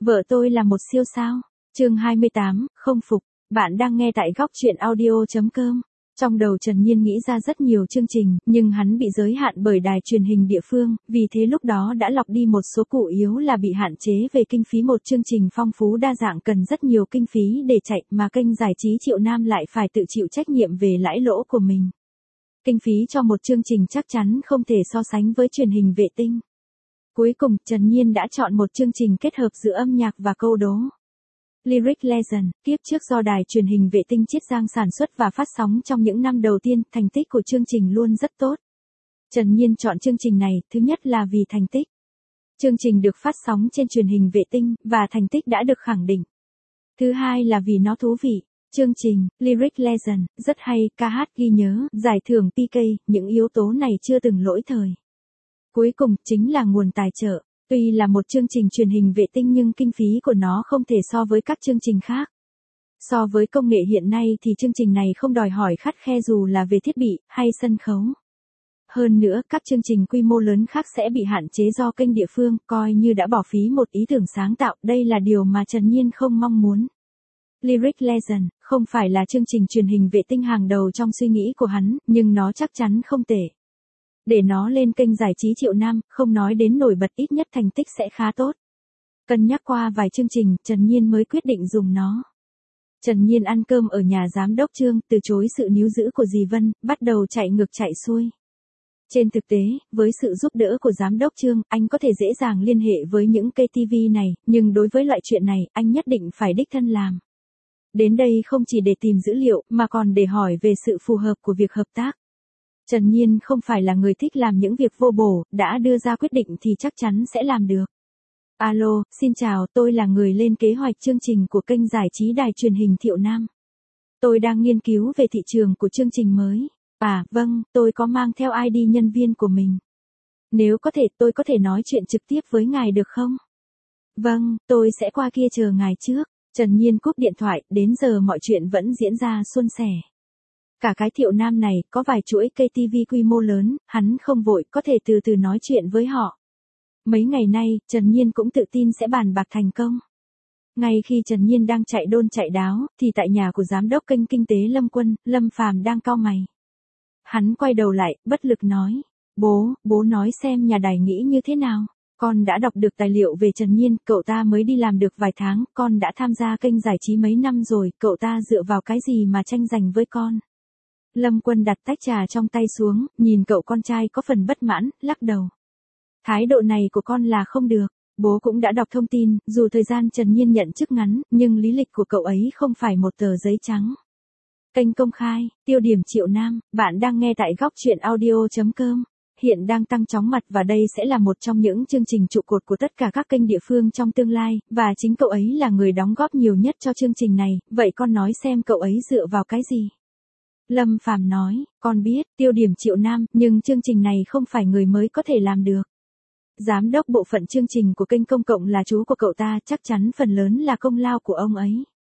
Vợ tôi là một siêu sao. Chương 28, không phục. Bạn đang nghe tại góc truyện audio.com. Trong đầu Trần Nhiên nghĩ ra rất nhiều chương trình, nhưng hắn bị giới hạn bởi đài truyền hình địa phương, vì thế lúc đó đã lọc đi một số cụ yếu là bị hạn chế về kinh phí. Một chương trình phong phú đa dạng cần rất nhiều kinh phí để chạy, mà kênh giải trí Triệu Nam lại phải tự chịu trách nhiệm về lãi lỗ của mình. Kinh phí cho một chương trình chắc chắn không thể so sánh với truyền hình vệ tinh. Cuối cùng, Trần Nhiên đã chọn một chương trình kết hợp giữa âm nhạc và câu đố. Lyric Legend, kiếp trước do đài truyền hình vệ tinh Chiết Giang sản xuất và phát sóng trong những năm đầu tiên, thành tích của chương trình luôn rất tốt. Trần Nhiên chọn chương trình này, thứ nhất là vì thành tích. Chương trình được phát sóng trên truyền hình vệ tinh, và thành tích đã được khẳng định. Thứ hai là vì nó thú vị. Chương trình, Lyric Legend, rất hay, ca hát ghi nhớ, giải thưởng PK, những yếu tố này chưa từng lỗi thời. Cuối cùng, chính là nguồn tài trợ. Tuy là một chương trình truyền hình vệ tinh nhưng kinh phí của nó không thể so với các chương trình khác. So với công nghệ hiện nay thì chương trình này không đòi hỏi khắt khe dù là về thiết bị, hay sân khấu. Hơn nữa, các chương trình quy mô lớn khác sẽ bị hạn chế do kênh địa phương, coi như đã bỏ phí một ý tưởng sáng tạo, đây là điều mà Trần Nhiên không mong muốn. Lyric Legend, không phải là chương trình truyền hình vệ tinh hàng đầu trong suy nghĩ của hắn, nhưng nó chắc chắn không tệ. Để nó lên kênh giải trí Triệu Nam, không nói đến nổi bật ít nhất thành tích sẽ khá tốt. Cân nhắc qua vài chương trình, Trần Nhiên mới quyết định dùng nó. Trần Nhiên ăn cơm ở nhà giám đốc Trương, từ chối sự níu giữ của dì Vân, bắt đầu chạy ngược chạy xuôi. Trên thực tế, với sự giúp đỡ của giám đốc Trương, anh có thể dễ dàng liên hệ với những cây TV này, nhưng đối với loại chuyện này, anh nhất định phải đích thân làm. Đến đây không chỉ để tìm dữ liệu, mà còn để hỏi về sự phù hợp của việc hợp tác. Trần Nhiên không phải là người thích làm những việc vô bổ, đã đưa ra quyết định thì chắc chắn sẽ làm được. Alo, xin chào, tôi là người lên kế hoạch chương trình của kênh giải trí đài truyền hình Thiệu Nam. Tôi đang nghiên cứu về thị trường của chương trình mới. À, vâng, tôi có mang theo ID nhân viên của mình. Nếu có thể, tôi có thể nói chuyện trực tiếp với ngài được không? Vâng, tôi sẽ qua kia chờ ngài trước. Trần Nhiên cúp điện thoại, đến giờ mọi chuyện vẫn diễn ra suôn sẻ. Cả cái Thiệu Nam này, có vài chuỗi cây TV quy mô lớn, hắn không vội, có thể từ từ nói chuyện với họ. Mấy ngày nay, Trần Nhiên cũng tự tin sẽ bàn bạc thành công. Ngay khi Trần Nhiên đang chạy đôn chạy đáo, thì tại nhà của giám đốc kênh kinh tế Lâm Quân, Lâm Phàm đang cau mày. Hắn quay đầu lại, bất lực nói. Bố nói xem nhà đài nghĩ như thế nào. Con đã đọc được tài liệu về Trần Nhiên, cậu ta mới đi làm được vài tháng, con đã tham gia kênh giải trí mấy năm rồi, cậu ta dựa vào cái gì mà tranh giành với con. Lâm Quân đặt tách trà trong tay xuống, nhìn cậu con trai có phần bất mãn, lắc đầu. Thái độ này của con là không được, bố cũng đã đọc thông tin, dù thời gian Trần Nhiên nhận chức ngắn, nhưng lý lịch của cậu ấy không phải một tờ giấy trắng. Kênh công khai, tiêu điểm Triệu Nam, bạn đang nghe tại góc truyện audio.com. Hiện đang tăng chóng mặt và đây sẽ là một trong những chương trình trụ cột của tất cả các kênh địa phương trong tương lai, và chính cậu ấy là người đóng góp nhiều nhất cho chương trình này, vậy con nói xem cậu ấy dựa vào cái gì? Lâm Phàm nói, con biết, tiêu điểm Triệu Nam, nhưng chương trình này không phải người mới có thể làm được. Giám đốc bộ phận chương trình của kênh công cộng là chú của cậu ta, chắc chắn phần lớn là công lao của ông ấy.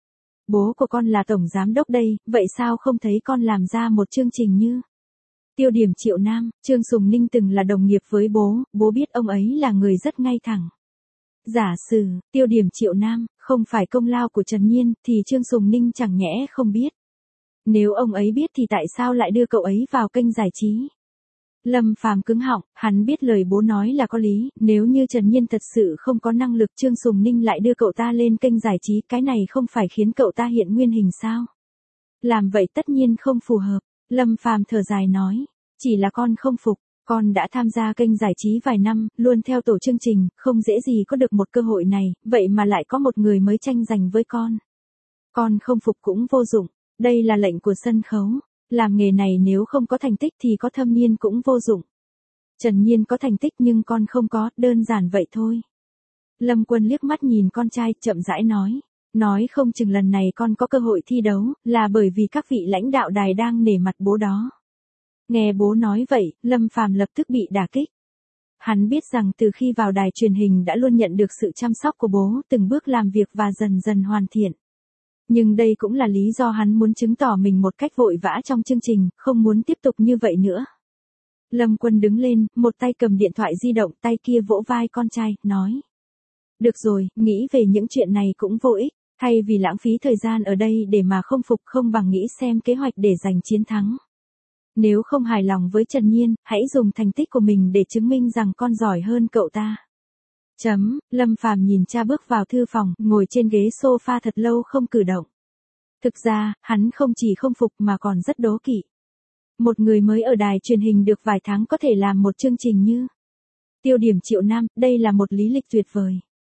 Bố của con là tổng giám đốc đây, vậy sao không thấy con làm ra một chương trình như tiêu điểm Triệu Nam? Trương Sùng Ninh từng là đồng nghiệp với bố biết ông ấy là người rất ngay thẳng. Giả sử, tiêu điểm Triệu Nam, không phải công lao của Trần Nhiên, thì Trương Sùng Ninh chẳng nhẽ không biết. Nếu ông ấy biết thì tại sao lại đưa cậu ấy vào kênh giải trí? Lâm Phàm cứng họng, hắn biết lời bố nói là có lý, nếu như Trần Nhiên thật sự không có năng lực Trương Sùng Ninh lại đưa cậu ta lên kênh giải trí, cái này không phải khiến cậu ta hiện nguyên hình sao? Làm vậy tất nhiên không phù hợp. Lâm Phàm thở dài nói, chỉ là con không phục, con đã tham gia kênh giải trí vài năm, luôn theo tổ chương trình, không dễ gì có được một cơ hội này, vậy mà lại có một người mới tranh giành với con. Con không phục cũng vô dụng, đây là lệnh của sân khấu. Làm nghề này nếu không có thành tích thì có thâm niên cũng vô dụng. Trần Nhiên có thành tích nhưng con không có, đơn giản vậy thôi. Lâm Quân liếc mắt nhìn con trai, chậm rãi nói không chừng lần này con có cơ hội thi đấu, là bởi vì các vị lãnh đạo đài đang nể mặt bố đó. Nghe bố nói vậy, Lâm Phàm lập tức bị đả kích. Hắn biết rằng từ khi vào đài truyền hình đã luôn nhận được sự chăm sóc của bố, từng bước làm việc và dần dần hoàn thiện. Nhưng đây cũng là lý do hắn muốn chứng tỏ mình một cách vội vã trong chương trình, không muốn tiếp tục như vậy nữa. Lâm Quân đứng lên, một tay cầm điện thoại di động, tay kia vỗ vai con trai, nói. Được rồi, nghĩ về những chuyện này cũng vô ích, thay vì lãng phí thời gian ở đây để mà không phục không bằng nghĩ xem kế hoạch để giành chiến thắng. Nếu không hài lòng với Trần Nhiên, hãy dùng thành tích của mình để chứng minh rằng con giỏi hơn cậu ta. Lâm Phàm nhìn cha bước vào thư phòng, ngồi trên ghế sofa thật lâu không cử động. Thực ra, hắn không chỉ không phục mà còn rất đố kỵ. Một người mới ở đài truyền hình được vài tháng có thể làm một chương trình như Tiêu điểm Triệu Nam, đây là một lý lịch tuyệt vời.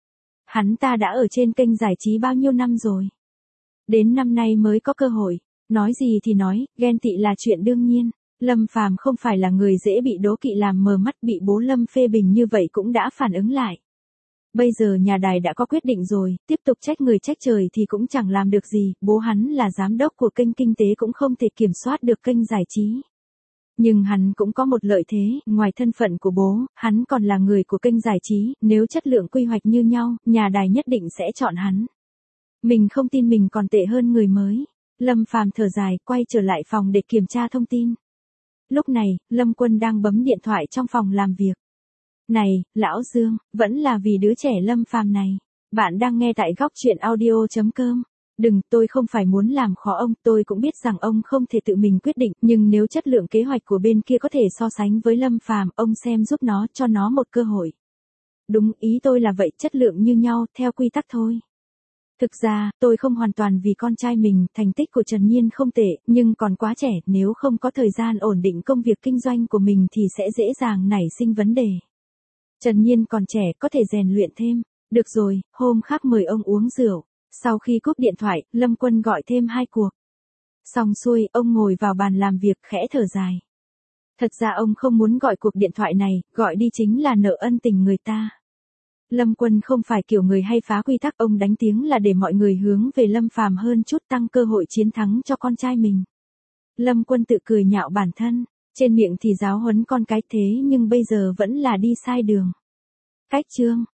Hắn ta đã ở trên kênh giải trí bao nhiêu năm rồi. Đến năm nay mới có cơ hội. Nói gì thì nói, ghen tị là chuyện đương nhiên. Lâm Phàm không phải là người dễ bị đố kỵ làm mờ mắt, bị bố Lâm phê bình như vậy cũng đã phản ứng lại. Bây giờ nhà đài đã có quyết định rồi, tiếp tục trách người trách trời thì cũng chẳng làm được gì, bố hắn là giám đốc của kênh kinh tế cũng không thể kiểm soát được kênh giải trí. Nhưng hắn cũng có một lợi thế, ngoài thân phận của bố, hắn còn là người của kênh giải trí, nếu chất lượng quy hoạch như nhau, nhà đài nhất định sẽ chọn hắn. Mình không tin mình còn tệ hơn người mới. Lâm Phàm thở dài, quay trở lại phòng để kiểm tra thông tin. Lúc này, Lâm Quân đang bấm điện thoại trong phòng làm việc. Này, lão Dương, vẫn là vì đứa trẻ Lâm Phàm này. Bạn đang nghe tại góc truyện audio.com. Đừng, tôi không phải muốn làm khó ông, tôi cũng biết rằng ông không thể tự mình quyết định, nhưng nếu chất lượng kế hoạch của bên kia có thể so sánh với Lâm Phàm, ông xem giúp nó, cho nó một cơ hội. Đúng, ý tôi là vậy, chất lượng như nhau, theo quy tắc thôi. Thực ra, tôi không hoàn toàn vì con trai mình, thành tích của Trần Nhiên không tệ, nhưng còn quá trẻ, nếu không có thời gian ổn định công việc kinh doanh của mình thì sẽ dễ dàng nảy sinh vấn đề. Trần Nhiên còn trẻ, có thể rèn luyện thêm. Được rồi, hôm khác mời ông uống rượu. Sau khi cúp điện thoại, Lâm Quân gọi thêm 2 cuộc. Xong xuôi, ông ngồi vào bàn làm việc khẽ thở dài. Thật ra ông không muốn gọi cuộc điện thoại này, gọi đi chính là nợ ân tình người ta. Lâm Quân không phải kiểu người hay phá quy tắc, ông đánh tiếng là để mọi người hướng về Lâm Phàm hơn chút, tăng cơ hội chiến thắng cho con trai mình. Lâm Quân tự cười nhạo bản thân, trên miệng thì giáo huấn con cái thế nhưng bây giờ vẫn là đi sai đường. Cách chương